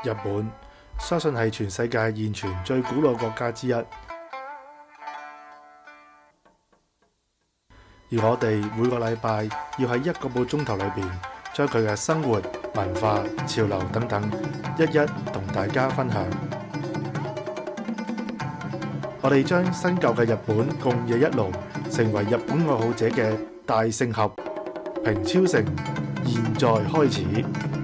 日本相信係全世界現存最古老國家之一，而我哋每個禮拜要喺1個半鐘頭裏邊，將佢嘅生活、文化、潮流等等，一一同大家分享。我哋將新舊嘅日本共冶一爐，成為日本愛好者嘅大聖盒。平超城，現在開始。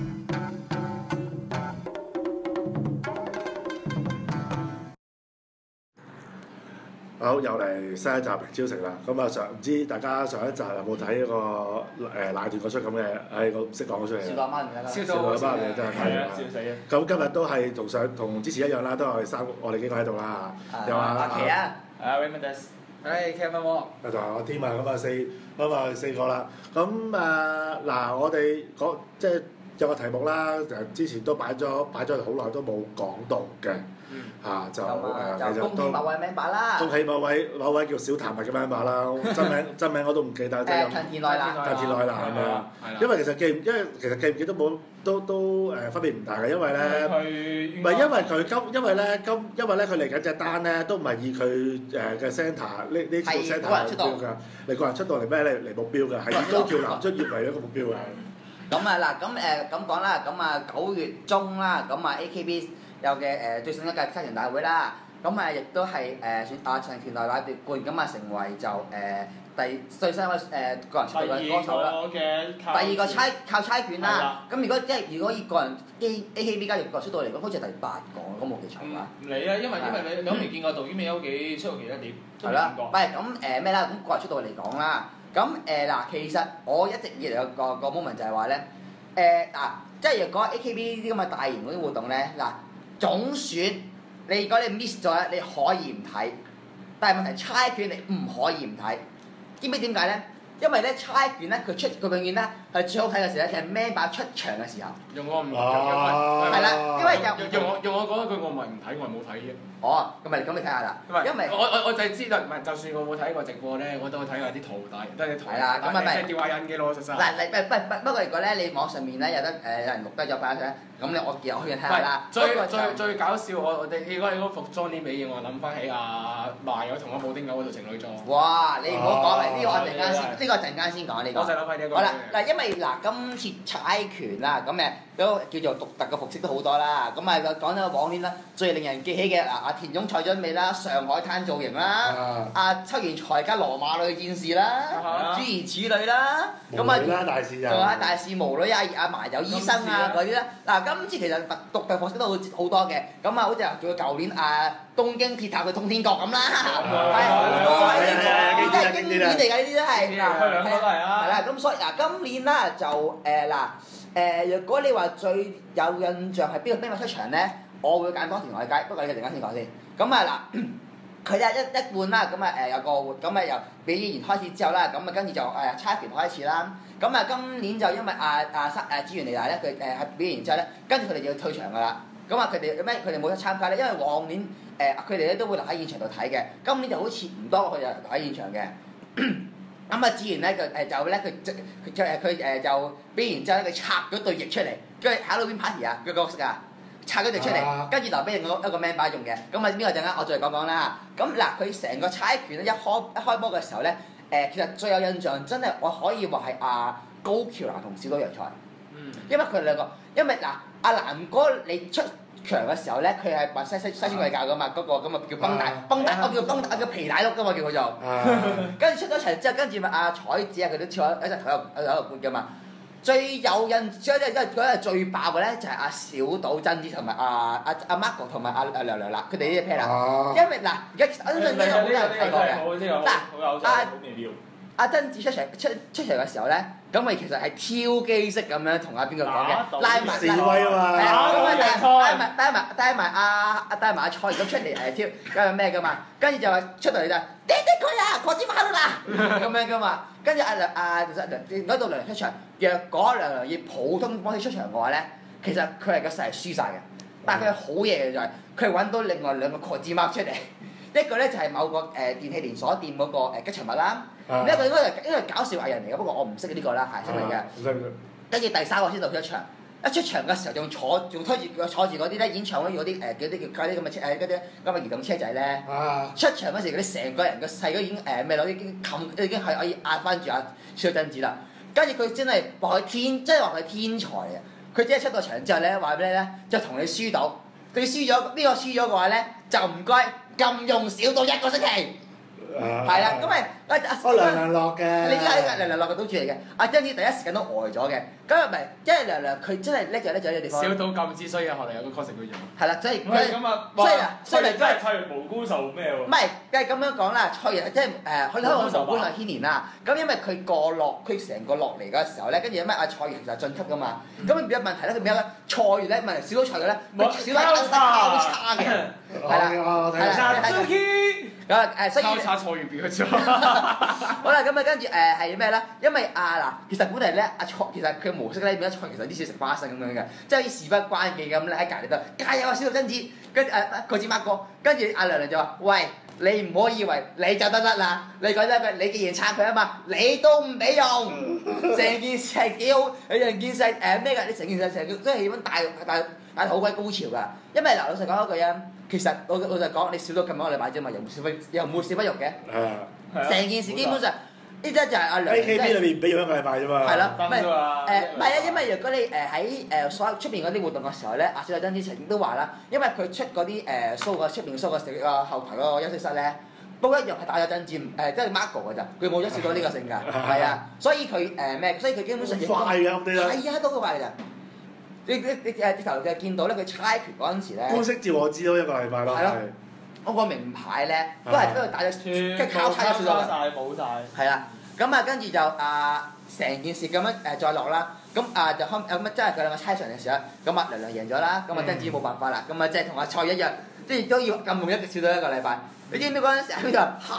好，又嚟新一集平超城啦。咁啊，唔知大家上一集有冇睇嗰個奶斷嗰出咁嘅？我唔識講嗰出嘢。 笑到媽咪啦！ 笑到媽咪真係睇啊！ 笑死啊！ 咁今日都係同之前一樣啦，都係我哋幾個喺度啦。有阿奇啊 ，Raymond， Kevin Wong， 同埋我添啊，咁啊四個啦。咁嗱，我哋講即係有個題目啦，就之前都擺咗好耐都冇講到嘅。就恭喜某位 member 啦！ 恭喜某位叫小譚嘅 member 啦，真名我都唔記得。 藤田內南係咪啊？因為其實記唔記得都分別唔大嘅，因為咧唔係因為咧佢嚟緊隻單咧都唔係以佢嘅 centre 呢條 centre 嚟目標㗎，你個人出道嚟咩嚟目標㗎，係以高橋南出業為一個目標㗎。 咁講啦，9月中啦，AKB 有嘅最新一屆西田大會啦，亦都係選藤田內南奪冠，成為就最新個人出道嘅歌手啦。第二個靠猜拳啦。咁如果以個人 AKB 加入個人出道嚟講，好似係第8個，咁冇記錯啦。 唔理啊，因為你都未見過杜於美優幾出到幾多碟， 係啦。唔係咁咩啦？咁個人出道嚟講啦，其實我一直以嚟個 moment 就係話咧，即係如果 AKB 啲咁嘅大型嗰啲活動咧，總選如果你 miss 咗咧，你可以唔睇，但係問題猜拳你唔可以唔睇，知唔知點解咧？因為咧猜拳咧佢永遠咧係最好睇嘅時候咧，係 member 出場嘅時候。 用我唔係啦，因為用我講一句，我唔係唔睇，我係冇睇嘅。 哦，咁你睇下啦。因為我就係知道，唔係就算我冇睇過直播咧，我都會睇下啲圖帶，都係啲圖。係啦， 咁咪即係吊下印嘅咯，實實。 不過如果咧你網上面咧有人錄低咗擺上，咁我見可以睇下啦。 最搞笑我哋如果服裝啲尾嘢，我諗翻起賣咗同我布丁狗嗰套情侶裝。 哇！你唔好講嚟，呢個我陣間先，呢個陣間先講呢個。 我就諗起呢個。 好啦，因為今次猜拳啦，都叫做獨特嘅服飾都好多啦。講咗往年啦，最令人記起嘅田中菜津美啦，上海灘造型啦，秋元才加羅馬女戰士啦，諸如此類啦。 大事啊！ 仲有大事無女麻友醫生嗰啲啦。今次其實獨特服飾都好多嘅。好似仲有舊年東京鐵塔嘅通天閣咁啦，係好多呢啲都係經典嚟㗎，呢啲都係。 佢兩個都係啊。 係啦，咁所以今年啦就如果你話最有印象係邊個出場咧，我會揀多田內街，不過你陣間先講先。佢一換啦，有個活，由表演完開始之後啦，跟住就猜拳開始啦。今年就因為志源利大咧，佢表演完之後咧，跟住佢哋就要退場㗎啦。佢哋冇得參加咧，因為往年佢哋咧都會留喺現場度睇嘅，今年就好似唔多佢就留喺現場嘅。志源咧佢就表演完之後咧，佢拆咗對翼出嚟，跟住 Halloween party 佢角色拆咗對出嚟，跟住留俾一個 member 用嘅。邊個陣間我再講啦。佢成個猜拳咧一開波嘅時候咧，其實最有印象真係我可以話係高橋蘭同小島洋菜。因為佢哋兩個，阿蘭哥你出場嘅時候咧，佢係扮西村貴教噶嘛，嗰個叫繃帶，叫皮帶碌噶嘛，叫佢做。跟住出咗場之後，跟住彩子佢都跳一隻台喺度撥噶嘛。最有印象即係嗰日最爆嘅咧，就係小島真子同埋阿 Marco 同埋梁良立佢哋呢啲 pair 啦。因為而家我相信呢個好多人睇過嘅。真子出場嘅時候咧，其實係挑機式咁樣同邊個講嘅，拉埋示威啊嘛， 帶埋阿蔡而家出嚟挑，咁係咩噶嘛？跟住就話出到嚟就爹佢啊，何止馬到啦咁樣噶嘛。跟住嗰度梁良出場，若果梁良以普通方式出場嘅話咧，其實佢係個勢係輸晒嘅。但係佢好嘢嘅就係佢揾到另外兩個何止馬出嚟。一個咧就係某個電器連鎖店嗰個吉祥物啦，一個應該係搞笑藝人嚟嘅，不過我唔識呢個啦，係新嚟嘅。跟住第3個先到出場， 一出場嘅時候仲推住坐住嗰啲咧演唱會嗰啲叫啲咁嘅車嗰啲咁嘅移動車仔咧。出場嗰時嗰啲成個人個勢都已經咩咯？已經係可以壓翻住阿小珍子啦。跟住佢真係話佢天才啊！佢只係出到場之後咧，話俾你咧就同你輸到，佢輸咗呢個輸咗嘅話咧就唔該禁用少到1個星期。係啦，咁咪梁良樂嘅， 你依家梁良樂嘅賭注嚟嘅，阿張子第一時間都呆咗嘅，咁又咪因為梁良佢真係叻就叻在呢個地方。 少到禁止，所以後嚟有個 concept 佢用。 係啦，所以咁啊，所以真係蔡元無辜受咩喎？ 唔係，梗係咁樣講啦，蔡元即係佢可能無辜受牽連啦。咁因為佢成個落嚟嗰時候咧，跟住咩阿蔡元其實晉級噶嘛，咁變咗問題咧，佢變咗蔡元咧問題少咗蔡元咧，佢少咗交叉嘅，係啦，所以交叉蔡元變咗。 好啦，咁啊跟住係咩咧？因為嗱，其實本嚟咧阿蔡其實佢模式咧變咗蔡其實啲少食花生咁樣嘅，即係好似事不關己咁咧喺隔離度加油啊小珍子，跟住佢子孖哥，跟住阿娘就話：喂，你唔好以為你就得啦，你覺得你既然撐佢啊嘛，你都唔俾用，成件事係幾好，成件事咩㗎？你成件事成個真係氣氛大好鬼高潮㗎，因為嗱老實講一句啊。其實老實講，你少咗咁多個禮拜啫嘛，又唔會少不肉嘅。成件事基本上呢啲就係阿梁。 AKB 裏面唔俾用1個禮拜啫嘛。 係啦，唔係啊，因為如果你喺所有出邊嗰啲活動嘅時候咧，阿小麗珍之前都話啦，因為佢出嗰啲show 嘅出邊 show 嘅時個後台嗰個休息室咧，都一樣係打咗珍珠即係 Marco 㗎咋，佢冇咗少咗呢個性格，係啊，所以佢所以佢基本上快嘅咁啲啦。 係啊，都好快㗎咋。你直頭就見到咧，佢猜拳嗰陣時咧， 官式照我知都1個禮拜咯。係。 嗰個名牌咧，都係打咗，即係交叉咗曬冇曬。 係啦，咁跟住就成件事咁樣再落啦，咁就真係佢兩個猜場嘅時候，咁梁贏咗啦，咁珍子冇辦法啦，咁即係同阿蔡一樣，即係都要禁用少到1個禮拜。你知唔知嗰陣時喺邊度？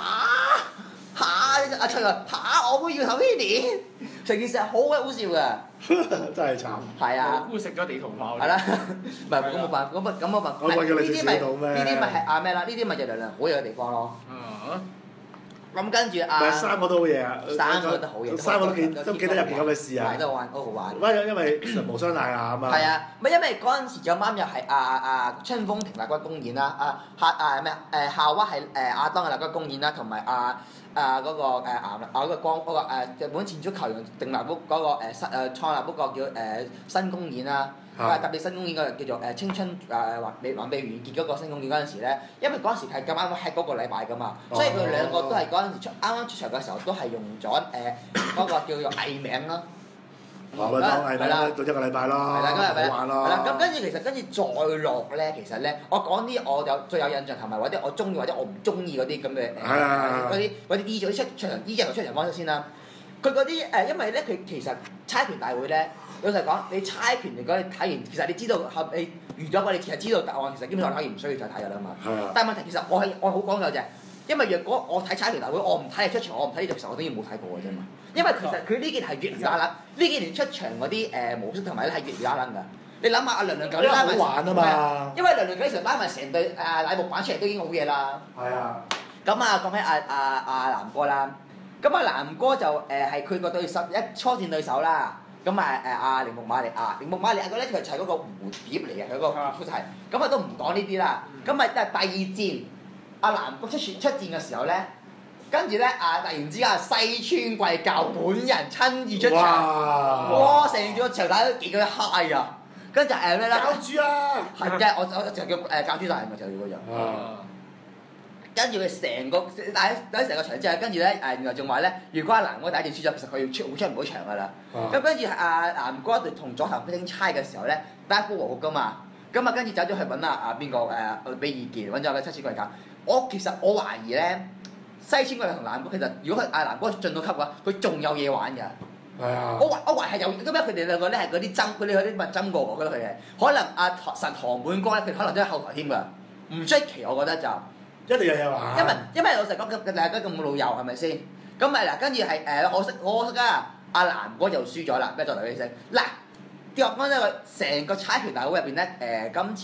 阿蔡話我都要頭呢年，成件事係好鬼好笑㗎。 真係慘。係啊。 食咗地圖炮。 係啦，唔係咁冇辦法，咁冇辦法。 我叫你食少到咩？ 呢啲咪係咩啦？呢啲咪就梁好嘢嘅地方咯。咁跟住 3個都好嘢啊 ！3個都好嘢 ，3個都記得入邊咁嘅事啊！ 都好玩。 因為無傷大雅啊嘛。係啊，因為嗰陣時咁啱又係春風亭立骨公演啦，夏娃係亞當嘅立骨公演啦，同埋嗰個光嗰個日本前足球員定立嗰個創立嗰個叫新公演啦。特別新公演嗰個叫做青春還未完結嗰個新公演嗰陣時咧，因為嗰陣時係咁啱喺嗰個禮拜噶嘛，所以佢兩個都係嗰陣時啱啱出場嘅時候都係用咗嗰個叫做藝名咯。 咪當藝名啦，到1個禮拜咯，好玩咯。 係啦，咁跟住再落咧，其實咧，我講啲我最有印象同埋或者我中意或者我唔中意嗰啲咁嘅嗰啲衣著出場衣著出場方式先啦。佢嗰啲因為咧佢其實猜拳大會咧。老實講，你猜拳如果你睇完，其實你知道你預咗你其實知道答案，其實基本上可以唔需要再睇㗎啦嘛。但係問題其實我好講究啫，因為若果我睇猜拳大會，我唔睇你出場，我唔睇你做時候，我當然冇睇過嘅啫嘛。因為其實佢呢件係越嚟越啱，呢幾年出場嗰啲模式同埋咧係越嚟越啱㗎。你諗下阿梁九拉埋， 玩啊嘛， 因為梁九成拉埋成隊乃木坂出嚟都已經好嘢啦。 係啊。 咁講起阿南哥啦，咁南哥就係佢個對手初戰對手啦。咁鈴木瑪利亞嗰咧佢就係嗰個蝴蝶嚟嘅，佢個副題。咁都唔講呢啲啦。咁第二戰，阿南哥出戰嘅時候咧，跟住咧突然之間西川貴教本人親自出場，哇！成個場大家都幾咁嗨啊！跟住咩咧？ 教主啊！ 係嘅，我就叫教主大人咪就叫嗰樣。跟住佢成個打成個場之後，跟住咧原來仲話咧，如果阿南哥第一戰輸咗，其實佢出唔到場㗎啦。咁跟住南哥同佐藤飛鷹猜嘅時候咧，打一波和局㗎嘛。咁跟住走咗去揾邊個俾意見，揾咗個西川貴教。其實我懷疑咧，西川貴教同南哥其實如果南哥進到級嘅話，佢仲有嘢玩㗎。 係啊。 我懷係有，咁樣佢哋兩個咧係嗰啲針，佢哋嗰啲咪針過我覺得佢哋，可能神堂本哥咧，佢可能都喺後台添㗎，唔出奇我覺得就。 一定有嘢玩。 因為老實講，大家咁老友係咪先？咁跟住係可惜啊！阿南哥就輸咗啦，咩作為女聲？嗱，講翻呢個成個猜拳大會入邊咧，今次咧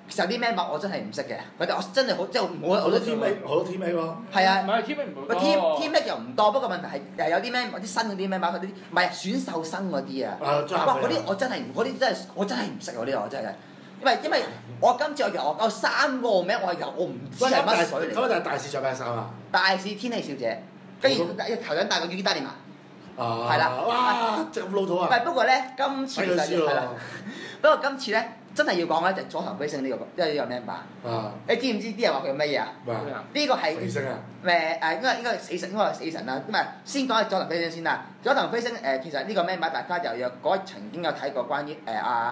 其實有啲 member 我真係唔識嘅，佢哋我真係好即係好多 teammate 喎。 係啊， 唔係 teammate 唔個多。 teammate 又唔多，不過問題係有啲 member 啲新嗰啲 member 嗰啲唔係選秀生嗰啲啊。哇！嗰啲我真係唔識嗰啲我真係。因為我今次我有3個名，我唔知係乜水嚟。 咁但係大使着咩衫啊？ 大使天氣小姐，跟住頭頂戴個 UD 嘛。係啦。 哇！着咁老土啊！ 唔係，不過咧，今次其實係啦。不過今次咧，真係要講咧，就佐藤飛星呢個，即係呢個 member。你知唔知啲人話佢乜嘢啊？呢個係飛星啊！ 應該係死神，應該係死神啦。咁啊，先講下佐藤飛星先啦。佐藤飛星其實呢個 member 大家就有曾經有睇過關於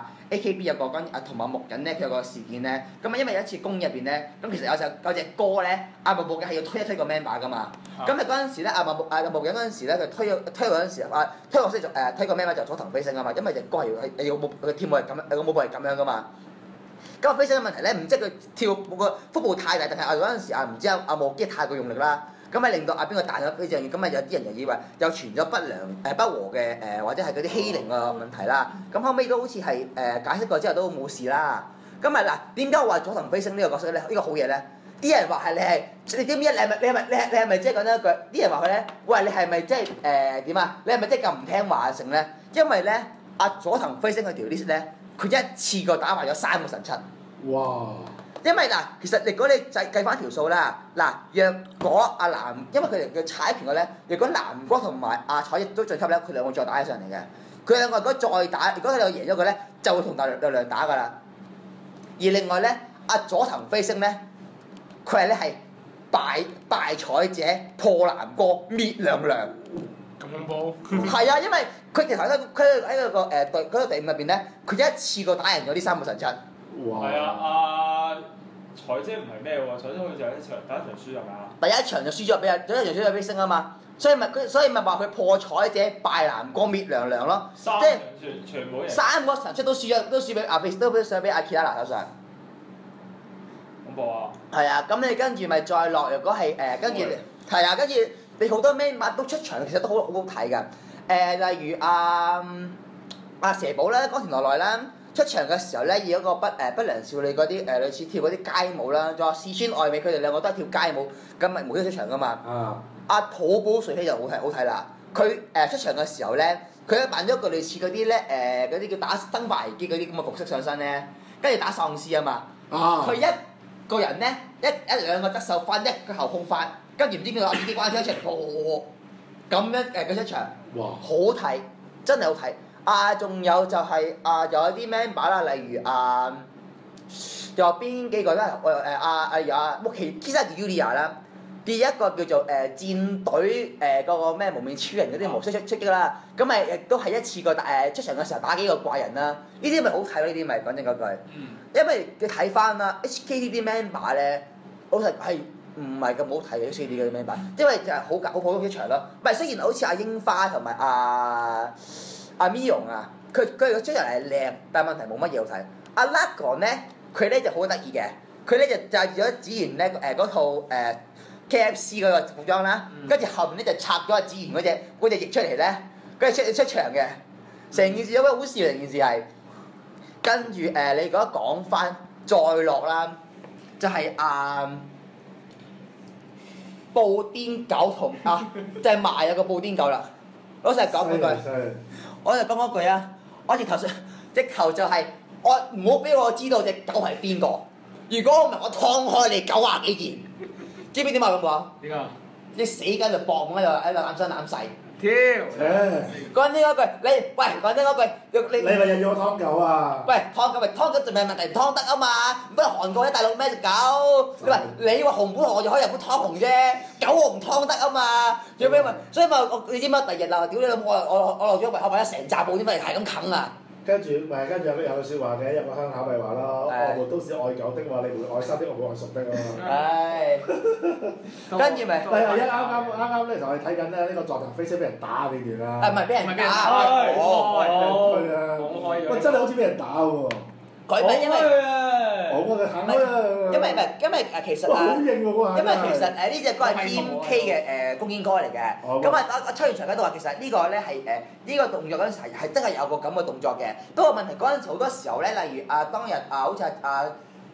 AKB 有個關於同埋木人咧，佢有個事件咧。咁啊，因為有一次公演入邊咧，咁其實有隻歌咧，木人係要推一推個 member 噶嘛。咁啊嗰陣時咧，木人嗰陣時咧，佢推嗰陣時推個 member 就佐藤飛星啊嘛，因為隻歌係要佢跳舞係咁樣，個舞步係咁樣噶嘛。咁飛星嘅問題咧，唔知佢跳個幅部太大，定係嗰陣時唔知木基太過用力啦。咁咪令到邊個彈咗飛上，咁咪有啲人就以為又傳咗不和嘅或者係嗰啲欺凌嘅問題啦。咁後尾都好似係解釋過之後都冇事啦。咁咪嗱，點解我話佐藤飛星呢個角色咧？呢個好嘢咧？啲人話係你知唔知？你係咪即係講咗一句？啲人話佢咧，喂，你係咪即係點啊？你係咪即係咁唔聽話成咧？因為咧，佐藤飛星佢條 list 咧，佢一次過打敗咗3個神七。 哇！ 因為嗱，其實如果你計翻條數啦，嗱，若果因為佢哋嘅踩拳嘅咧，若果南哥同埋彩亦都晉級咧，佢兩個再打起上嚟嘅。佢兩個如果再打，如果佢兩個贏咗佢咧，就會同大亮打噶啦。而另外咧，佐藤飛星咧，佢係咧係敗彩者破南哥滅亮亮。 咁恐怖？ 係啊，因為佢其實佢喺嗰個隊伍入邊咧，佢一次過打贏咗呢3個神七。 哇！ 係啊，彩姐唔係咩喎？彩姐好似就第一場輸係咪啊？ 第一場就輸咗俾飛星啊嘛，所以咪話佢破彩者敗南哥滅亮亮咯，即係全部贏。 3個神出都輸俾都上俾阿基拉拿手上。 恐怖啊！ 係啊，咁你跟住咪再落，如果係跟住係啊，跟住你好多咩都出場，其實都好好睇㗎。例如蛇寶啦、岡田奈奈啦。出場嘅時候咧，以一個不良少女嗰啲類似跳嗰啲街舞啦，仲有四川愛美佢哋兩個都係跳街舞，咁咪無端出場噶嘛。土寶瑞希就好睇啦。佢出場嘅時候咧，佢咧扮咗一個類似嗰啲咧嗰啲叫打生化危機嗰啲咁嘅服飾上身咧，跟住打喪屍啊嘛。佢一個人咧一兩個側手翻，一個後空翻，跟住唔知邊個自己關咗一場，咁樣佢出場， 哇！ 好睇，真係好睇。仲有就係又有啲 member 啦，例如仲有邊幾個咧？木奇基沙迪 Yulia 啦，第一個叫做戰隊嗰個咩無面超人嗰啲模式出擊啦，咁咪亦都係一次過出場嘅時候打幾個怪人啦，呢啲咪好睇咯？呢啲咪講真嗰句，因為你睇翻啦 HKT 啲 member 咧，老實係唔係咁好睇嘅 HKT 嗰啲 member，因為就係好普通一場咯。唔係雖然好似櫻花同埋阿 Mion 佢個出人係靚，但係問題冇乜嘢好睇。阿 Lagon 咧，佢咧就好得意嘅，佢咧就咗子賢咧嗰套KFC 嗰個服裝啦，跟住後面咧就插咗阿子賢嗰隻翼出嚟咧，跟住出場嘅，成件事有咩好笑？成件事係跟住你如果講翻再落啦，就係布甸狗同就係賣有個布甸狗啦。老實講嗰句，我就講嗰句啊！我直頭就係我唔好俾我知道隻狗係邊個。如果唔係我劏開你90幾件，知唔知點解咁講？ 點解？ 你死緊就搏喺度攬生攬細。 跳！ 講真嗰句，講真嗰句， 你咪又要我劏狗啊？ 喂，劏狗咪劏狗，就咪問題唔劏得啊嘛？唔係韓國啲大陸咩隻狗？你話紅本我就可以日本劏紅啫，狗我唔劏得啊嘛？做咩咪？所以咪你知乜？第日啦，屌你老母！我落咗圍口，買咗成扎布點解係咁啃啊？ 跟住有句説話嘅，有個鄉下咪話咯，我們都是愛狗的話，你們愛生的，我們愛熟的啊嘛。跟住咪啱咧，就係睇緊咧呢個佐藤飛星俾人打呢段啦。 唔係俾人打， 喂，真係好似俾人打喎。 佢咪因為因為其實好型喎嗰下。 因為其實呢隻歌係 Team K 嘅公演歌嚟嘅。咁秋元翔喺度話其實呢個咧係呢個動作嗰陣時係真係有個咁嘅動作嘅。不過問題嗰陣時好多時候咧，例如當日好似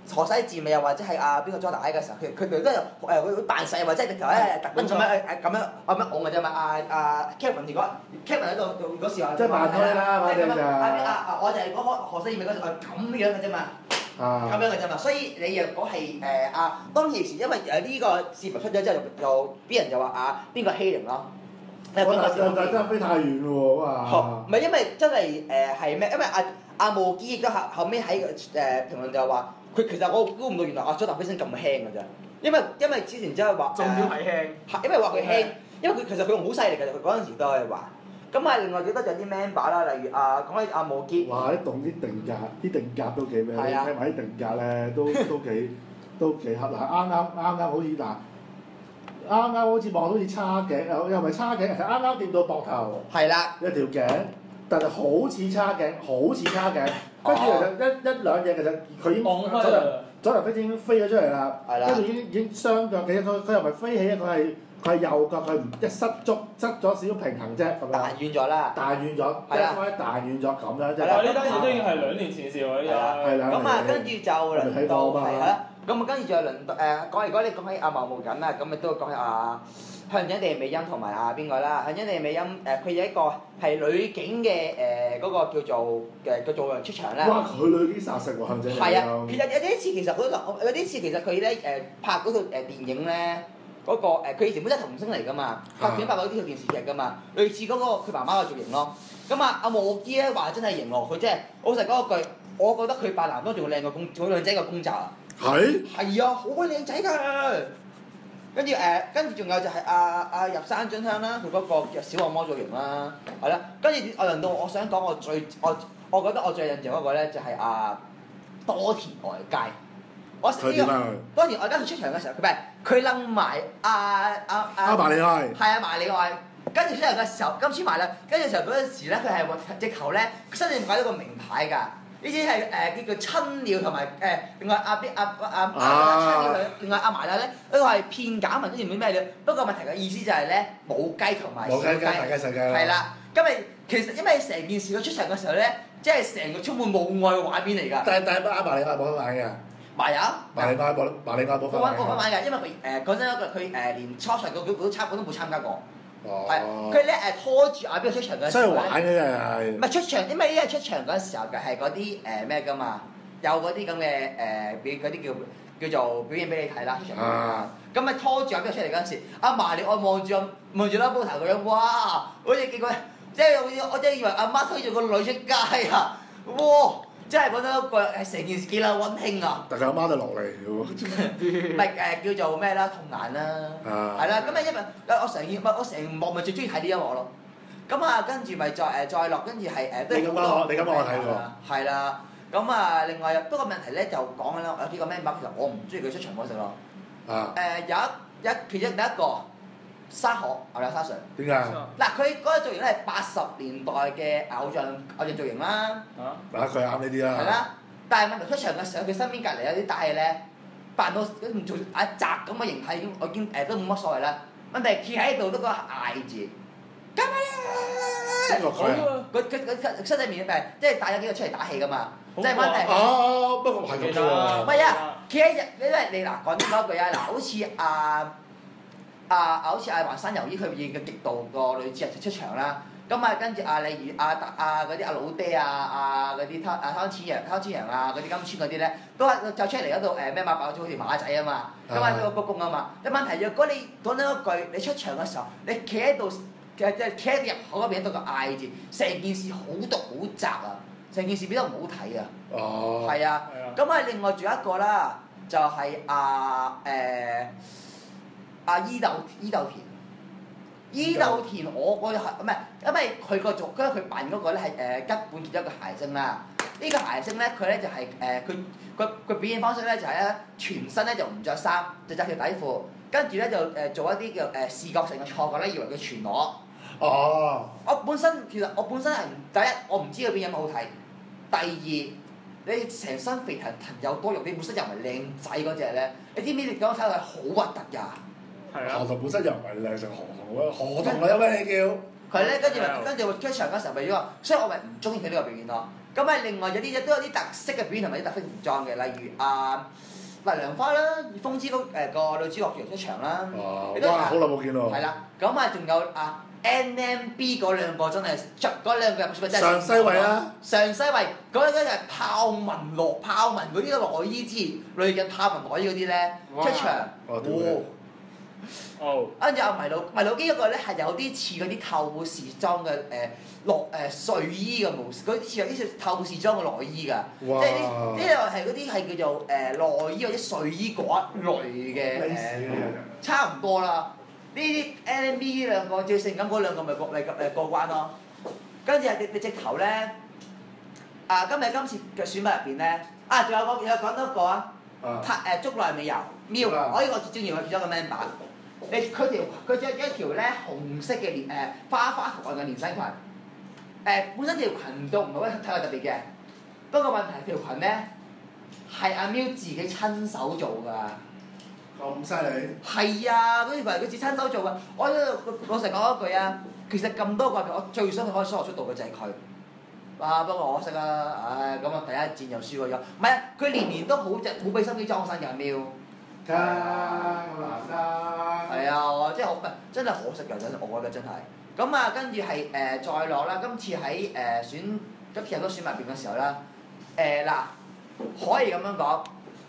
何西智美又或者係邊個 Jordan 嘅時候，佢哋都有會扮細或者係直頭特登咁樣拱嘅啫嘛。Kevin 如果 Kevin 喺度嗰時話， 即係扮開啦，我哋就我就係講何西智美嗰時咁樣嘅啫嘛。咁樣嘅啫嘛，所以你若果係當其時，因為呢個視頻出咗之後，又啲人就話邊個欺凌咯。 我真係飛太遠喎哇！ 唔係因為真係係咩？因為阿無基亦都後尾喺評論就話，佢其實我估唔到原來佐達飛升咁輕嘅啫。因為之前真係話重點係輕， 因為話佢輕，因為佢其實佢好犀利嘅，佢嗰陣時都係話。咁另外幾多就有啲 member 啦，例如講起無基。 哇！啲定價都幾咩？你睇埋啲定價咧，都幾合嗱，啱好似啱好似望好似叉頸，又唔係叉頸，係啱掂到膊頭。 係啦。 一條頸，但係好似叉頸，跟住其實一兩嘢其實佢已經左頭飛已經飛咗出嚟啦，跟住已經雙腳嘅，佢又唔係飛起啊，佢係右腳，佢唔一失咗少少平衡啫，咁樣。彈遠咗啦。彈遠咗，彈遠咗咁樣啫。 呢單嘢都已經係2年前事喎，呢個。係啦。 咁跟住就輪到係啦。咁跟住就輪到如果你講起毛毛緊啦，咁你都講起向井地美音同埋邊個啦？向井地美音佢有一個係女警嘅嗰個叫做出場啦。 哇！佢女警殺食喎，向井地美音。係啊， 其實有啲次其實佢咧拍嗰套電影咧。嗰佢以前本身係童星嚟㗎嘛，拍片拍過呢套電視劇㗎嘛，類似嗰個佢媽媽嘅造型咯。咁阿無基咧話真係型喎，佢真係老實講一句，我覺得佢扮男裝仲靚過仲靚仔過公仔啊！係啊，好鬼靚仔㗎！跟住仲有就係入山津香啦，佢嗰個小惡魔造型啦，係啦。跟住輪到我想講我覺得我最印象嗰個咧就係多田外街。 佢點啊？ 當年我跟佢出場嘅時候，佢擸埋麻里愛。 係麻里愛。跟住出場嘅時候，金豬埋啦。跟住時候嗰陣時咧，佢係直頭咧，身上買咗個名牌㗎。呢啲係叫做親鳥同埋另外親鳥另外麻里愛咧，呢個係片假文，之前唔知咩料。不過問題嘅意思就係咧，母雞同埋小雞。 大雞細雞啦。 係啦，其實因為成件事佢出場嘅時候咧，即係成個充滿母愛嘅畫面嚟㗎。 但係麻里愛冇得買㗎。 麻友， 麻里愛冇分買嘅，因為佢講真一句，佢連初賽佢都冇參加過。 哦。 係，佢咧拖住邊個出場嘅時候。 所以玩嘅真係。 唔係出場，因為呢係出場嗰陣時候嘅係嗰啲咩㗎嘛，有嗰啲咁嘅嗰啲叫做表演俾你睇啦。咁咪拖住邊個出嚟嗰陣時，麻里愛望住啦煲頭個樣，哇！好似見佢，即係我真係以為阿媽推住個女出街啊，哇！真係覺得個成件事幾撚溫馨啊！ 但係阿媽都落嚟嘅喎。 唔係叫做咩啦？童顏啦，係啦。咁因為我成幕咪最中意睇啲音樂咯。咁跟住咪再落，跟住係都係你咁我睇過。 係啦。咁另外不過問題咧就講緊啦，有幾個 member 其實我唔中意佢出場嗰陣咯。其中有一個。沙河牛有沙 Sir 點解？ 嗱，佢嗰個造型咧係80年代嘅偶像造型啦。 佢啱呢啲啦。 係啦，但係問題出場嘅時候，佢身邊隔離有啲大戲咧，扮到唔做一集咁嘅形態，我已經都冇乜所謂啦。問題企喺度都個嗌字，加埋啦！ 邊個佢啊？ 佢身體面即係帶咗幾個出嚟打戲㗎嘛，即係問題。 不過係咁啫喎。 唔係啊，企喺你嗱講多一句啊，嗱好似好似橫山由依佢演嘅極度個女主人出場啦，咁跟住例如嗰啲老爹嗰啲湯千陽嗰啲金川嗰啲咧，都係就出嚟嗰度咩馬爆咗好條馬仔啊嘛，咁個鞠躬啊嘛，但問題若果你講咗一句，你出場嘅時候，你企喺度企喺入口嗰邊度個嗌字，成件事好毒好雜啊，成件事變得唔好睇啊。 哦。 係啊。咁另外仲有一個啦，就係伊豆田，我覺得係唔係？因為佢扮嗰個咧係吉本結咗個諧星啦。呢個諧星咧，佢咧就係佢表現方式咧就係咧全身咧就唔着衫，就著條底褲，跟住咧就做一啲叫視覺上嘅錯覺咧，以為佢全裸。 哦。 我本身係第一，我唔知佢邊有乜好睇；第二，你成身肥騰騰有多肉，你本身又唔係靚仔嗰隻咧，你知唔知你咁樣睇落去好核突㗎？ 河童本身又唔係靚成河童啦，河童啦有咩你叫？ 佢咧跟住出場嗰時候咪咗，所以我咪唔中意佢呢個表演咯。咁啊，另外有啲都有啲特色嘅表演同埋啲特色服裝嘅，例如嗱涼花啦，風之谷個女主角出場啦。 哇！好耐冇見咯。 係啦，咁啊仲有NMB 嗰兩個真係嗰兩個真係上西位啦。 上西位嗰啲就係豹紋嗰啲內衣之類嘅豹紋內衣嗰啲咧出場。跟住迷路基嗰個咧係有啲似嗰啲透視裝嘅睡衣嘅模式，嗰啲似有啲似透視裝嘅內衣㗎，即係呢個係嗰啲係叫做內衣或者睡衣嗰一類嘅差唔多啦。呢啲 NMB 呢兩個最性感嗰兩個咪過關咯。跟住你直頭咧今次嘅選品入邊咧仲有講多個竹內美由喵，我呢個最中意佢其中一個 member。佢着一條咧紅色嘅花圖案嘅連身裙，本身條裙都唔係睇落特別嘅，不過問題條裙咧係阿喵自己親手做㗎。 咁犀利？ 係啊，嗰條裙係佢自己親手做㗎。我老實講一句啊，其實咁多個入邊，我最想佢可以solo出道嘅就係佢。不過可惜啦，咁啊第一戰又輸過咗。唔係啊，佢年年都好俾心機裝身嘅阿喵。 好難啦！ 係啊，真係可惜㗎，我覺得真係。咁啊，跟住係再落啦。今次喺今次好多選物入邊嘅時候啦，可以咁樣講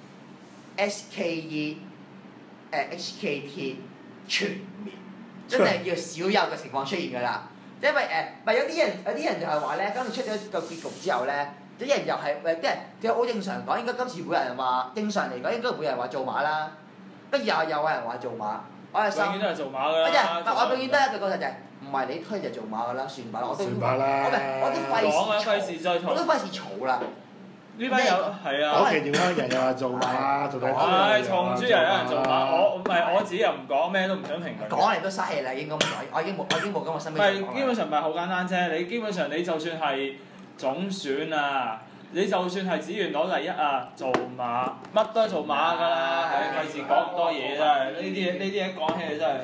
，SKE HKT 全面，真係叫少有嘅情況出現㗎啦。因為有啲人就係話咧，今次出咗個結局之後咧。啲人又係啲人其實好正常講，應該今次會有人話正常嚟講應該會有人話做馬啦，跟住又有人話做馬，我係永遠都係做馬㗎啦。 我永遠都係一句講就係唔係你推就做馬㗎啦，算吧啦，我都費事再我都費事嘈啦。 呢班有係啊， 嗰期點解人又話做馬，做重豬又有人做馬，我自己又唔講咩都唔想評論。 講嚟都嘥氣啦，應該唔使，我已經冇咁嘅心機。 唔係基本上唔係好簡單啫，你基本上你就算係總選啊，你就算係只願攞第一做馬乜都係做馬㗎啦，費事講咁多嘢真係，呢啲一講起真係，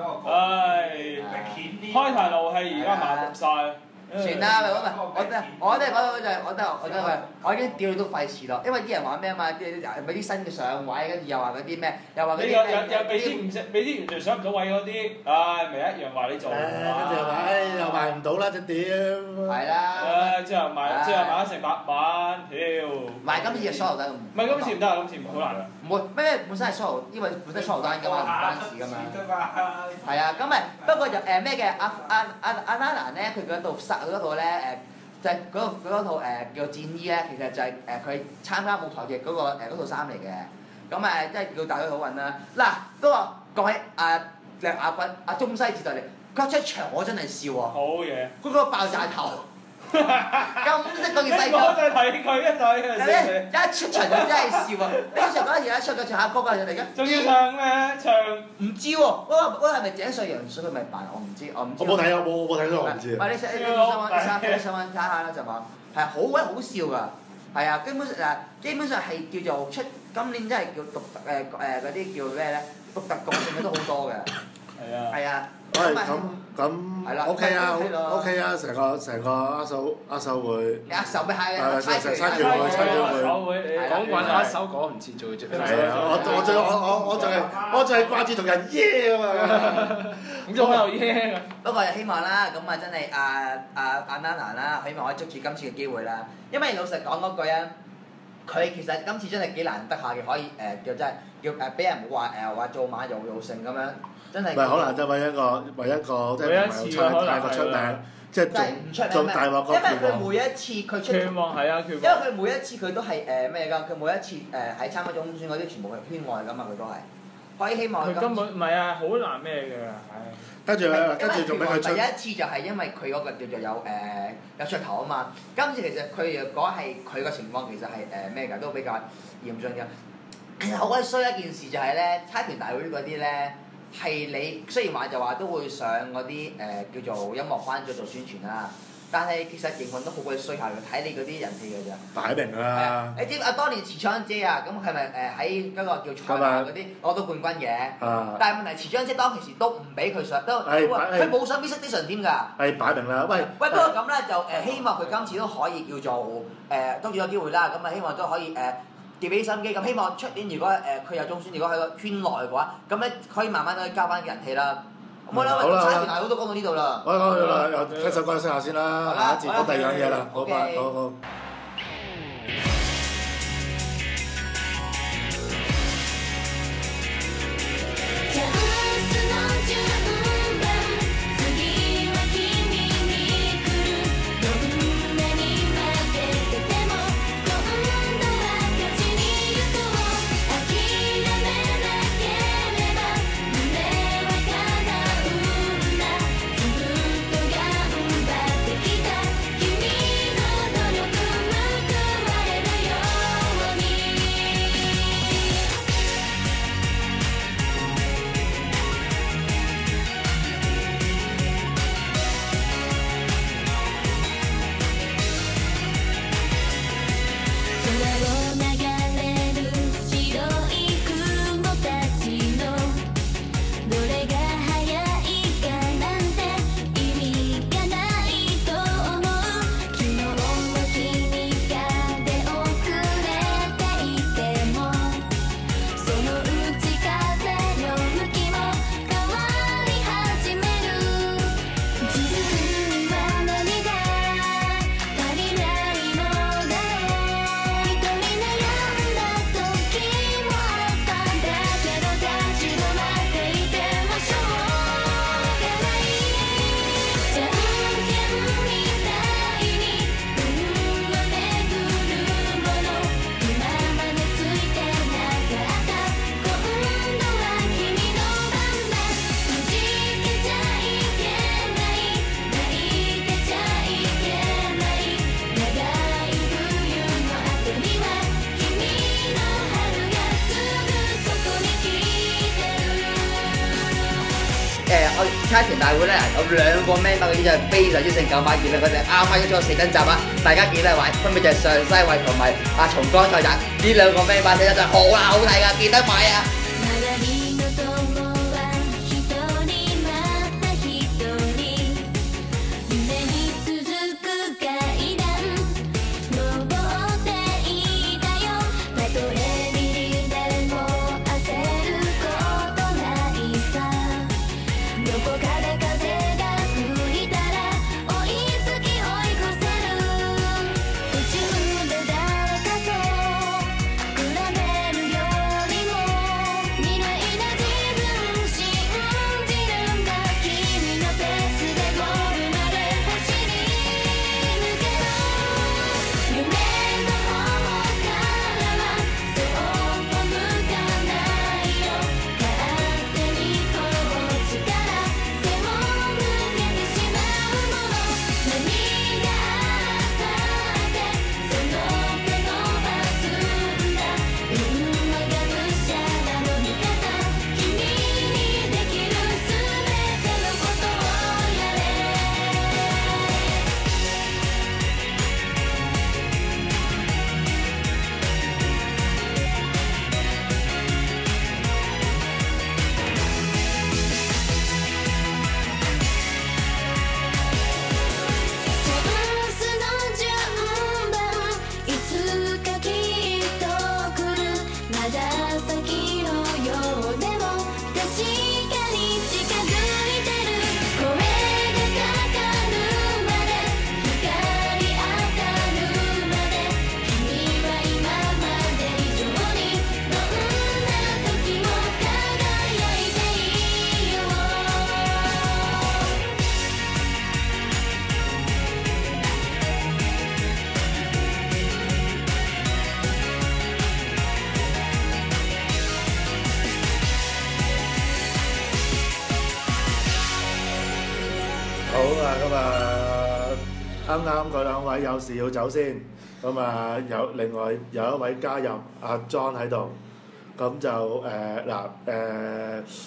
開台路戲而家麻木晒。 算啦，我都係講到就係，我已經屌你都費事咯，因為啲人話咩啊嘛，咪啲新嘅上位，跟住又話嗰啲咩，又話嗰啲又俾啲完全上唔到位嗰啲，咪一樣話你做。 跟住又話又賣唔到啦，隻碟。 係啦。 之後賣咗成8萬， 賣今次就 solo 得。 唔係今次唔得，今次好難㗎。 唔會咩？本身係 solo，因為本身 solo 單㗎嘛，唔關事㗎嘛。係啊，咁咪不過就咩嘅阿Nana咧，佢嗰套咧就係嗰套叫戰衣咧，其實就係佢參加舞台劇嗰套衫嚟嘅。咁即係叫大家好運啦。嗱，不過講起梁亞軍中西哲對嚟，佢一出場我真係笑喎。 好嘢。 嗰個爆炸頭。咁識嗰件西裝。 我再睇佢一對。 一出場就真係笑啊！呢場嗰陣時出個唱下歌嗰陣嚟嘅。 仲要唱咩？唱唔知喎，嗰個係咪井上陽水佢咪扮？我唔知。我冇睇啊！我冇睇到，我唔知。 你上網睇下啦，就話係好鬼好笑㗎。係啊，基本上係叫做今年真係叫獨特嗰啲叫咩咧？獨特共性嘅都好多嘅。係啊。係啊。咁 OK 啊，OK 啊，成個阿秀會。 阿秀咪係啊，差拳會。 講慣阿秀講唔切做啫。 係啊，我就係掛住同人耶啊嘛。 咁就好有耶啊！ 不過希望啦，咁真係阿 Nana 啦，希望可以捉住今次嘅機會啦。因為老實講嗰句啊，佢其實今次真係幾難得下嘅，可以叫真係叫俾人冇話做馬又成咁樣。真係唔係可能就為一個即係唔係太過出名，即係仲大鑊過拳王。 因為佢每一次佢出， 拳王係啊， 因為佢每一次佢都係咩㗎？佢每一次喺參加總選嗰啲全部係圈外㗎嘛，佢都係。可以希望佢根本唔係啊，好難咩嘅，唉。 跟住仲俾佢出。 第一次就係因為佢嗰個叫做有噱頭啊嘛。今次其實佢如果係佢個情況其實係咩㗎？都比較嚴峻嘅。其實好鬼衰一件事就係咧，猜拳大會嗰啲咧。係你雖然話就話都會上嗰啲叫做音樂班做宣傳啦， 但係其實營運都好鬼衰下嘅，睇你嗰啲人氣㗎咋。 擺明㗎啦。 你知當年池昌姐啊，咁係咪喺嗰個叫賽馬嗰啲攞到冠軍嘅？但係問題池昌姐當其時都唔俾佢上，佢冇上 Miss Edition 添㗎。 係擺明啦，喂， 不過咁咧就希望佢今次都可以叫做都有機會啦，咁啊希望都可以調俾心機，咁希望出年如果佢有中選，如果喺個圈內嘅話，咁咧可以慢慢都交翻人氣啦。好啦，踩團大佬都講到呢度啦。 講到啦，又聽首歌休息下先啦，下一節講第二樣嘢啦，好吧，好。 猜拳大會咧有2個 member 嗰啲就係非常之性感，買件啦嗰隻啱啱咗4等集啊！大家記得買，分別就係上西惠同埋松江菜仔呢2個 member 睇得真係好啦，好睇㗎，記得買啊！啱啱嗰兩位有事要走先，咁啊另外有一位加入阿 John 喺度，咁就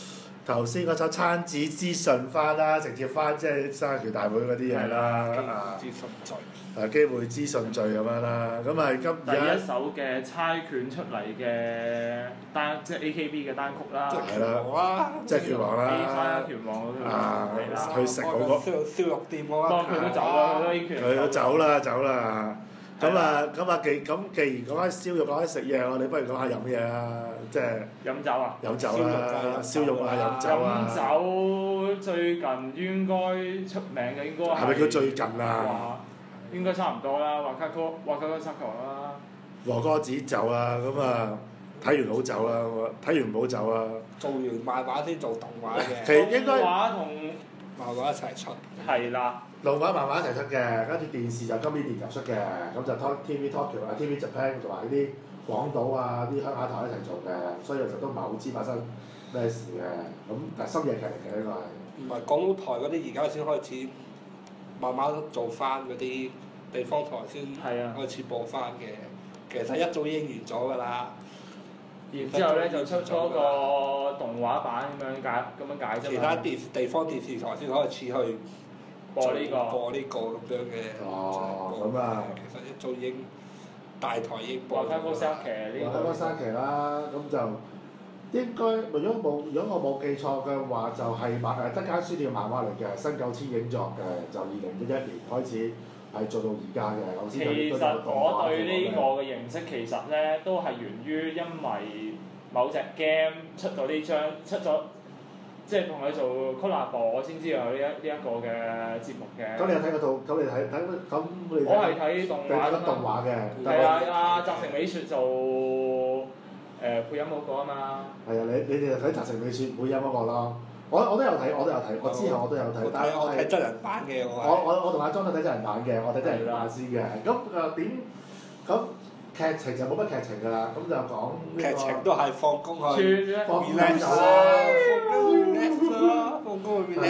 頭先嗰首餐子資訊翻啦，直接翻即係生日橋大會嗰啲嘢啦， 資訊罪。 機會資訊罪咁樣啦，咁係第一首嘅猜拳出嚟嘅單，即係 AKB 嘅單曲啦。 係啦，即係拳王啦。 拳王嗰條去食嗰個燒肉店嗰個。佢都走啦， 佢都走啦。既然講開燒肉講開食嘢，我哋不如講下飲嘢啦，即係飲酒啊！ 飲酒啦，燒肉啊，飲酒啊！ 飲酒最近應該出名嘅應該係咪叫最近啊？ 應該差唔多啦，華卡哥沙球啦。 和歌子酒啊，咁啊睇完好酒啦，睇完唔好酒啊。 做完漫畫先做動畫嘅。 其實應該動畫同漫畫一齊出。 係啦。 動畫漫畫一齊出嘅，跟住電視就今年年頭出嘅，咁就 TV Tokyo 啊、TV Japan 同埋嗰啲廣島啊、啲鄉下台一齊做嘅，所以其實都唔係好知發生咩事嘅。咁但係深夜劇嚟嘅呢個係。 唔係港島台嗰啲而家先開始慢慢做翻嗰啲地方台先開始播翻嘅，其實一早已經完咗㗎啦。 然之後咧就出咗個動畫版咁樣解啫嘛。 其他地方電視台先開始去播呢個咁樣嘅。 哦，咁啊。 其實一早已經大台已經播。 華卡哥沙騎呢個。 華卡哥沙騎啦，咁就應該如果我冇記錯嘅話，就係德間書店嘅漫畫嚟嘅，新九千影作嘅，就2011年開始係做到而家嘅。 其實我對呢個嘅認識其實咧都係源於因為某隻 game 出咗呢張即係同佢做 collab， 我先知道有呢一個嘅節目嘅。 咁你有睇嗰套？咁你睇咁你？ 我係睇動畫。 睇動畫嘅。 係啊，澤城美雪做配音嗰個啊嘛。係啊， 你哋就睇澤城美雪配音嗰個咯。我都有睇，我之後我都有睇，但係我睇真人版嘅我同阿莊都睇真人版嘅，我睇真人版先嘅。咁咁劇情就冇乜劇情㗎啦，咁就講劇情都係放工去放工走啦，放工去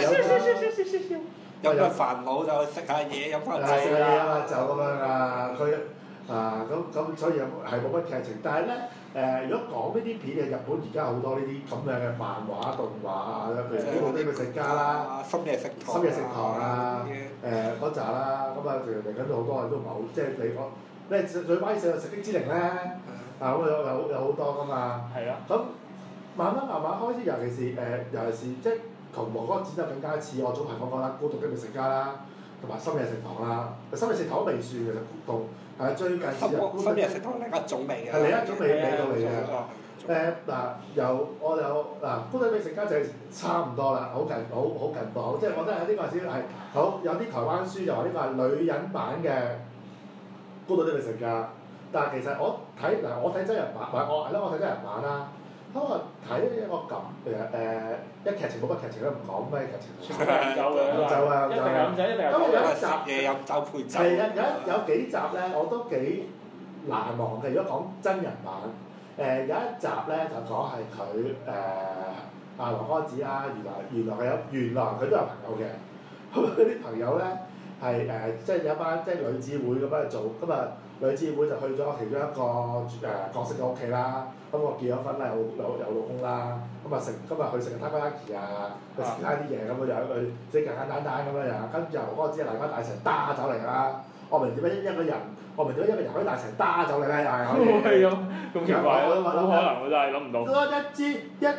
relax 有咩煩惱就食下嘢飲翻酒食下嘢飲下酒咁樣啊，咁所以係冇乜劇情，但係咧如果講呢啲片嘅日本而家好多呢啲咁樣嘅漫畫動畫啊，譬如呢個啲食家啦， 深夜食堂啊，嗰扎啦，咁啊其實嚟緊好多人都唔係好，即係你講。你最威勢就食擊之靈咧，咁有好多噶嘛。 係啊。 咁慢慢開始，尤其是即係同和歌子就更加似我早排講過啦，孤獨的美食家啦，同埋深夜食堂啦。深夜食堂未算其實同最近深夜食堂另一種味嘅。 係另一種味道嚟嘅。孤獨的美食家就係差唔多啦，好近磅，即係我覺得喺呢個先係好有啲台灣書就話呢個係女人版嘅。孤獨的美食家，但係其實我睇真人版，我睇真人版啦。咁我睇一個咁一劇情冇乜劇情都唔講咩劇情。 飲酒啊！一定飲酒，一定飲酒。 咁有一集嘢飲酒配酒。 係有幾集咧，我都幾難忘嘅。如果講真人版，有一集咧就講係佢和歌子啦，原來佢都有朋友嘅。咁嗰啲朋友咧。係即係有一班即係女子會咁樣去做，咁啊女子會就去咗其中一個角色嘅屋企啦。咁我結咗婚啦，有老公啦。咁啊今日去食個 takoyaki 啊，去食其他啲嘢咁樣樣，去即係簡簡單單咁樣樣。跟住和歌子大家帶成打酒嚟啦。我明點解一個人可以帶成打酒嚟咧？又係可以。 咁奇怪，冇可能我真係諗唔到。 多一支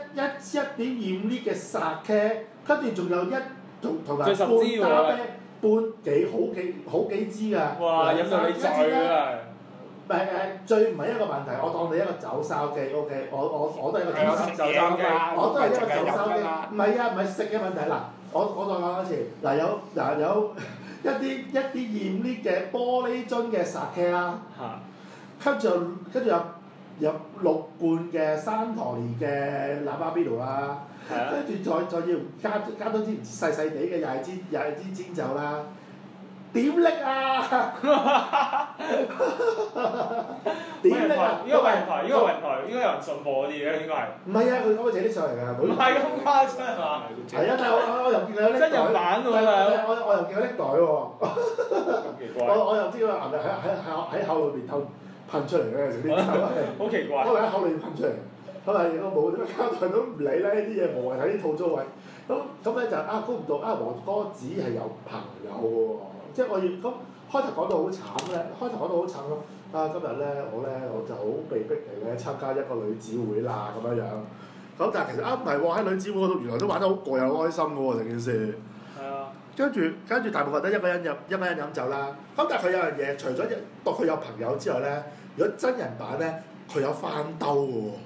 1.2 litre 嘅 sake，跟住仲有同埋半打啤。好幾支㗎， 哇！飲到你醉啊！ 醉唔係一個問題，我當你一個酒燒機 OK，我都係一個酒燒機，我都係一個酒燒機，唔係啊，唔係食嘅問題嗱，我再講一次，有1.2 litre 嘅玻璃樽嘅 sake 啦，跟住有6罐嘅山陀利嘅喇叭啤酒啦。跟住再要加多支細細地嘅又係支煎酒啦，點拎啊？點拎啊？ 呢個平台應該有人信貨嗰啲嘅應該係。 唔係啊，佢攞自己拎上嚟㗎。 唔係咁誇張係嘛？ 係啊，但係我又見佢拎袋。 真人版喎， 我又見佢拎袋喎。 咁奇怪。 我又知佢係咪喺口裏邊噴出嚟嘅啲酒係。 好奇怪。 可能喺口裏邊噴出嚟。 咁咪我冇點解交代都唔理咧，呢啲嘢無謂喺啲套租位。咁咧就估唔到黃哥子係有朋友喎，即係我要咁開頭講到好慘咧，開頭講到好慘咯。今日咧我就好被逼嚟咧參加一個女子會啦咁樣樣。咁但係其實唔係喎，喺女子會嗰度原來都玩得好過癮開心嘅喎成件事。係啊。跟住大部分都一個人飲酒啦。咁但係佢有樣嘢，除咗當佢有朋友之外咧，如果真人版咧，佢有翻兜嘅喎。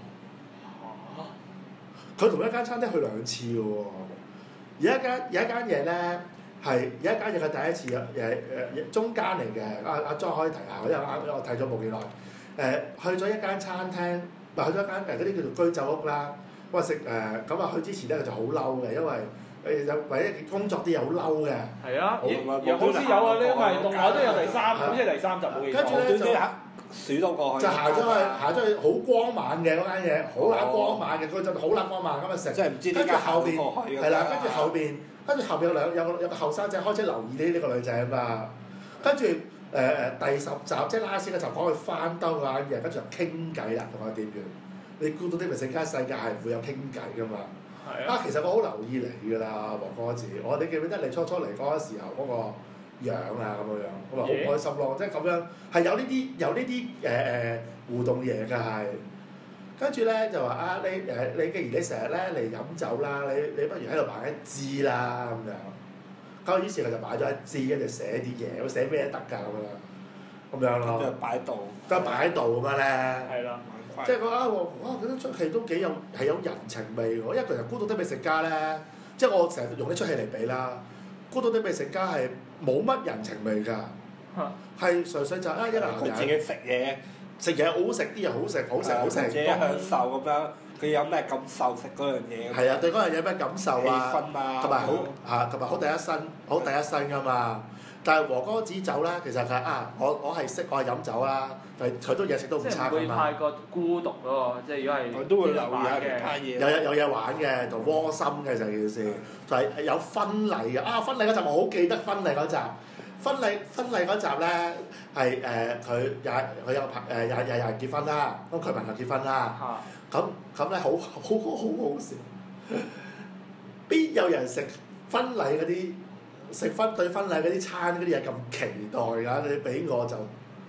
佢同一間餐廳去2次嘅喎。有一間嘢咧有一間嘢佢第一次中間嚟嘅，阿莊可以提下，因為我睇咗冇幾耐。去咗一間餐廳，去咗一間嗰啲叫做居酒屋啦。我食咁啊，去之前咧佢就好嬲嘅，因為為咗工作啲嘢好嬲嘅。係啊， 好似有啊，呢個動畫都有第3，好似係第3集冇記錯。 跟住咧就鼠到過去。 就行咗去好光猛嘅嗰間嘢，好撚光猛嘅，佢就好撚光猛咁啊食。 即係唔知點解後邊係啦，跟住後邊有個後生仔開始留意呢個女仔啊嘛。跟住第10集即係 last 嗰集講佢翻兜嗰間嘢，跟住就傾偈啦同個店員。你估到啲美食家世界係唔會有傾偈噶嘛？係啊。其實我好留意你㗎啦，黃哥子。你記唔記得你初嚟嗰個時候嗰個樣啊咁樣？我話好開心咯，即係咁樣係有呢啲互動嘢㗎係。跟住咧就話你既然你成日咧嚟飲酒啦，你不如喺度擺一支啦咁樣。咁於是佢就擺咗一支，跟住寫啲嘢，佢寫咩都得㗎咁樣咯。 咁就擺度。 都擺喺度咁樣咧。係啦。即係嗰啲出戲都幾有人情味喎，因為其實《孤獨的美食家》咧，即係我成日用呢出戲嚟比啦，《孤獨的美食家》係冇乜人情味㗎，係純粹就一個男人自己食嘢好食啲嘢好食， 自己享受咁樣，佢有咩感受食嗰樣嘢？ 係啊，對嗰樣嘢有咩感受啊？ 氣氛啊， 同埋好第一身㗎嘛。但係和歌子酒咧，其實係我係飲酒啦，但係佢都嘢食都唔差㗎嘛。 即係唔會太過孤獨咯，即係如果係佢都會留意下其他嘢。 有嘢玩嘅，同窩心嘅就件事，就係有婚禮嘅。婚禮嗰集我好記得婚禮嗰集。婚禮嗰集咧係佢有個又有人結婚啦，咁佢朋友結婚啦。咁咧好笑，邊有人食婚禮嗰啲？對婚禮嗰啲餐嗰啲嘢咁期待㗎，你俾我就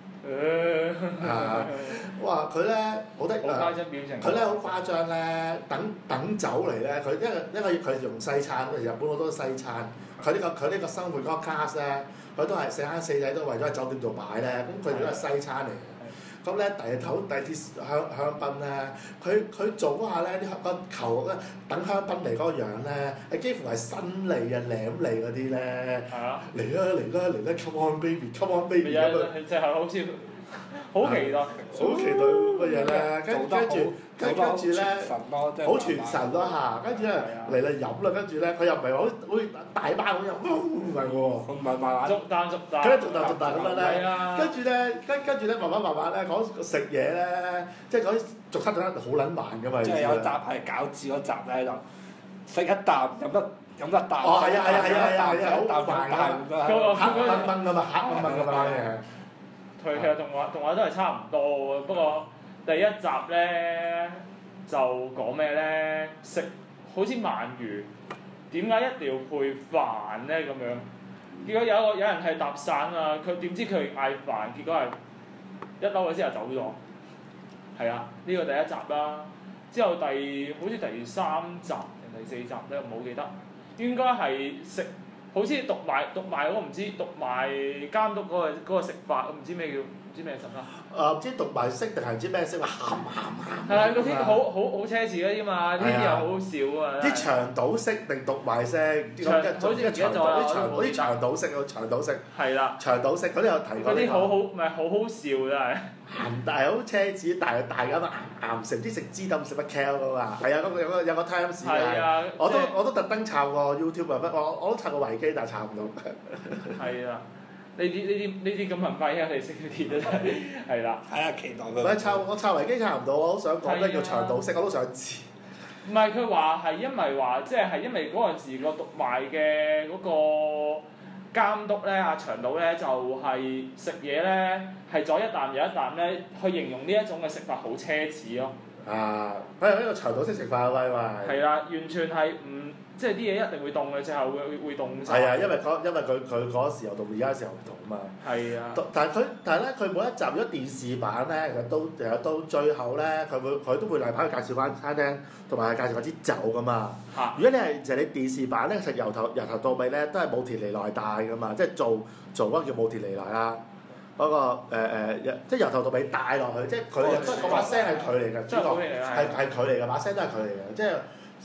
哇佢咧好得佢咧好誇張咧，等酒嚟咧，佢因為佢用西餐，日本好多西餐，佢呢個生活嗰個 class 咧，佢都係4仔都為咗喺酒店度擺咧，咁佢哋都係西餐嚟嘅。咁咧遞支香檳咧，佢做嗰下咧啲個球咧等香檳嚟嗰個樣咧，係幾乎係新嚟嘅舐嚟嗰啲咧。係啊！嚟啦 come on baby，come on baby 咁啊！ 即係好似好期待， 好期待乜嘢咧？跟住咧，好傳神咯嚇！跟住咧嚟啦飲啦，跟住咧佢又唔係好似大班咁樣，唔係喎。 唔係慢慢逐啖佢咧逐啖咁樣咧，跟住咧慢慢咧講食嘢咧，即係講逐餐好撚慢㗎嘛。 即係有一集係餃子嗰集咧，就食一啖飲得啖。 哦，係啊，好慢㗎，黑掹掹㗎嘛，嘅。 其實動畫都係差唔多嘅，不過第一集咧就講咩咧？食好似鰻魚，點解一定要配飯咧？咁樣，結果有人係搭訕啊！佢點知佢嗌飯，結果係一嬲佢之後走咗。係啊，呢個第一集啦。之後好似第3集定第4集咧，我冇記得，應該係食。好似讀埋我唔知讀埋監督嗰個食法，我唔知咩食啦。 唔知讀埋式定係唔知咩式，鹹。 係啊，嗰啲好奢侈嗰啲嘛，呢啲又好好笑啊！ 啲長島式定讀埋式？好似長島式。係啦。長島式嗰啲有提過。 嗰啲好笑真係。 但係好奢侈，大咁鹹食啲食枝豆食乜 cal 㗎嘛？係啊，有個 times 㗎。我都特登抄過 YouTube 啊，不過我都抄過維基，但係抄唔到。 係啊，呢啲咁嘅咪啊，你識啲都係啦。 睇下期待佢。 我抄維基抄唔到，我好想講咩叫長島式，我都想知。 唔係佢話係因為係因為嗰陣時個讀賣嘅嗰個監督咧，阿長島咧就係食嘢咧係左一啖右一啖咧，去形容呢一種嘅食法好奢侈咯。 啊！喺呢個長島式食飯啊喂喂。 係啦，完全係唔即係啲嘢一定會凍嘅，最後會凍晒。 係啊，因為佢嗰時候同而家時候唔同啊嘛。係啊。但係咧，佢每一集如果電視版咧，其實到最後咧，佢都會例牌去介紹翻餐廳，同埋介紹翻支酒噶嘛。如果你係其實你電視版咧，其實由頭到尾咧都係冇田尼奈帶噶嘛，即係做嗰個叫冇田尼奈啦。嗰個即係由頭到尾帶落去，即係佢嗰把聲係佢嚟嘅，主角係佢嚟嘅，把聲都係佢嚟嘅，即係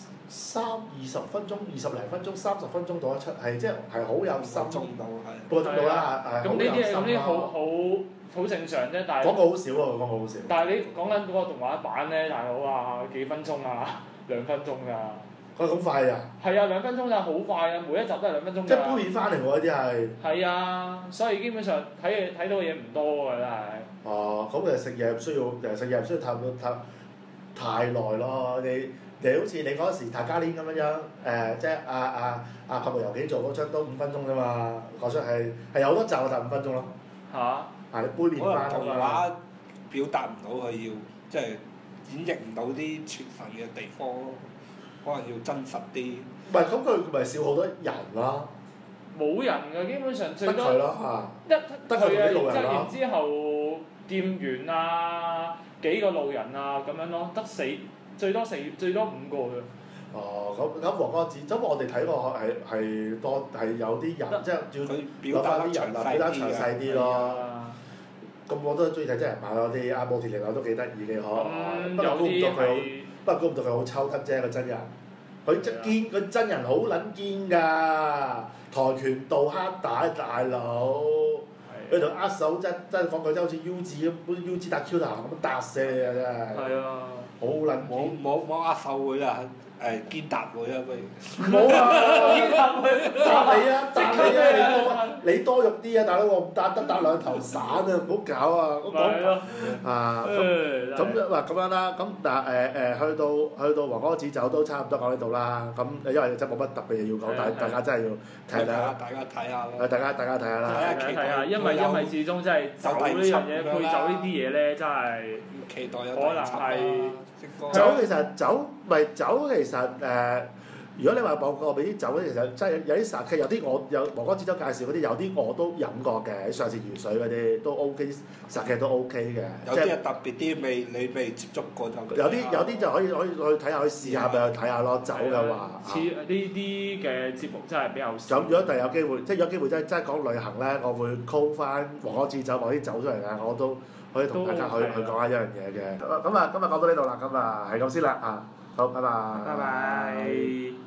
20分鐘、20零分鐘、30分鐘到一出，係即係好有心。半個鐘到啦， 咁呢啲好正常啫，但係廣告好少喎，廣告好少。 但係你講緊嗰個動畫版咧，大佬啊，幾分鐘啊，2分鐘㗎。 佢好快啊！ 係啊，2分鐘就好快啊！每一集都係2分鐘㗎。 即係杯麵翻嚟喎，呢啲係。係啊，所以基本上睇到嘅嘢唔多㗎，真係。 哦，咁其實食嘢唔需要太耐咯。你好似你嗰時塔加鏈咁樣即係拍部遊記做嗰出都5分鐘啫嘛，嗰出係有好多集就5分鐘咯。你杯麵翻動畫表達唔到佢要即係演繹唔到啲傳神嘅地方咯。可能要真實啲。 唔係，咁佢咪少好多人啦。 冇人㗎，基本上最多得佢咯得佢啊，然之後店員啊，幾個路人啊咁樣咯，最多5個嘅。 哦，咁黃光子，咁我哋睇過係多係有啲人，即係要攞翻啲人啦，比較詳細啲咯。咁我都中意睇真人版嗰啲，阿武田玲奈都幾得意嘅可，不過估唔到佢好抽得啫個真人。佢真人好撚堅㗎，跆拳道黑帶大佬，佢同握手真講句真好似 U 字咁，好似 U 字打 Q 彈咁打死你啊真係。係啊。好撚堅。 冇握手會啊！堅達會啊，不如。 冇啊！堅達會。答你啊！你多肉啲啊，大佬我唔搭兩頭散啊，唔好搞啊！我講咁樣啦，咁但係去到黃光子酒都差唔多講呢度啦。咁因為真冇乜特別嘢要講，大家真係要睇啦。大家睇下咯。大家睇下啦。 睇下，因為始終真係酒呢樣嘢，配酒呢啲嘢咧，真係期待有可能係。 酒其實如果你話講過俾啲酒咧，其實真係有啲實，有啲黃光子酒介紹嗰啲，有啲我都飲過嘅，上次魚水嗰啲都 OK，實嘅都 OK 嘅。 有啲係特別啲你未接觸過就。 有啲就可以去睇下，去試下俾佢睇下咯。酒嘅話， 似呢啲嘅節目真係比較少。 咁如果第有機會，即係有機會真係講旅行咧，我會 call 翻黃光子酒攞啲酒出嚟咧，我都可以同大家去講下一樣嘢嘅。咁啊，今日講到呢度啦，咁啊係咁先啦，好，拜拜。 拜拜。